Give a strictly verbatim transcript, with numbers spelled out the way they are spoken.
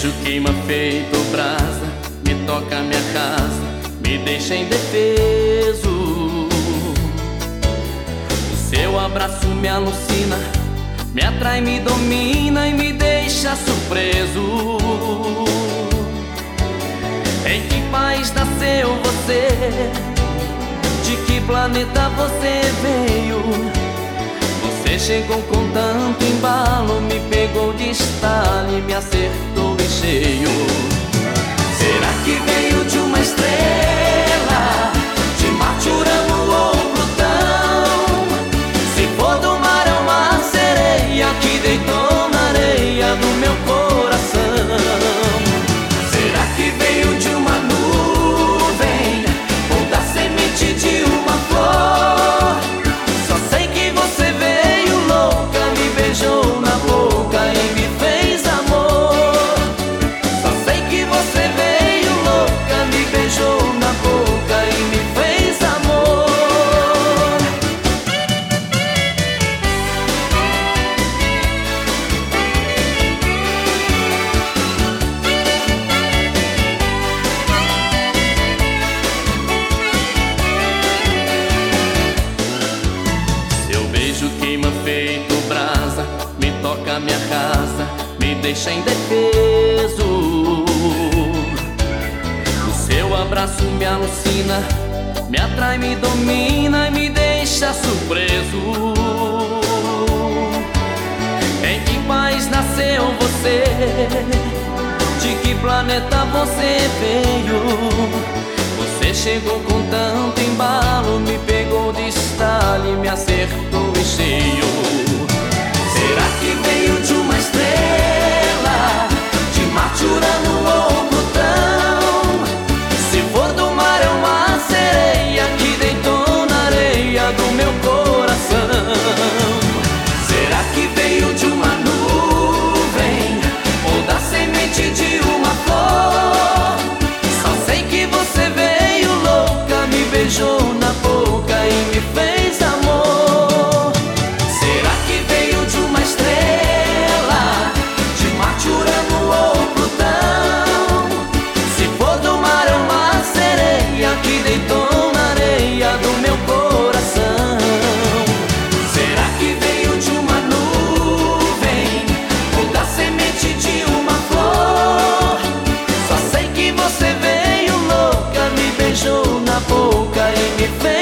beijo queima feito brasa, me toca minha casa, me deixa indefeso. O seu abraço me alucina, me atrai, me domina e me deixa surpreso. Em que país nasceu você? De que planeta você veio? Você chegou com tanto embalo, me pegou de estalo e me acertou em cheio. Será que veio de uma estrela, de Marte, Urano ou Plutão? Se for do mar é uma sereia que deitou na areia do meu coração. Será que veio de uma nuvem ou da semente de uma flor? Só sei que você veio louca, me beijou na boca e me fez amor. Só sei que você veio louca, me beijou na boca e me fez amor. Seu beijo queima feito brasa, me toca minha casa, me deixa indefeso. O seu abraço me alucina, me atrai, me domina e me deixa surpreso. Em que país nasceu você? De que planeta você veio? Você chegou com tanto embalo, me pegou de estalo e me acertou em cheio. Será que veio de uma estrela, de Marte, Urano ou Plutão? Se for do mar é uma sereia que deitou na areia do meu coração. Será que veio de uma nuvem ou da semente de uma flor? Só sei que você veio louca, me beijou na boca e me fez amor. Será que veio de uma estrela, de Marte, Urano ou Plutão? Se for do mar é uma sereia que deitou na areia do meu coração. Será que veio de uma nuvem ou da semente de uma flor? Só sei que você veio louca, me beijou na boca e me fez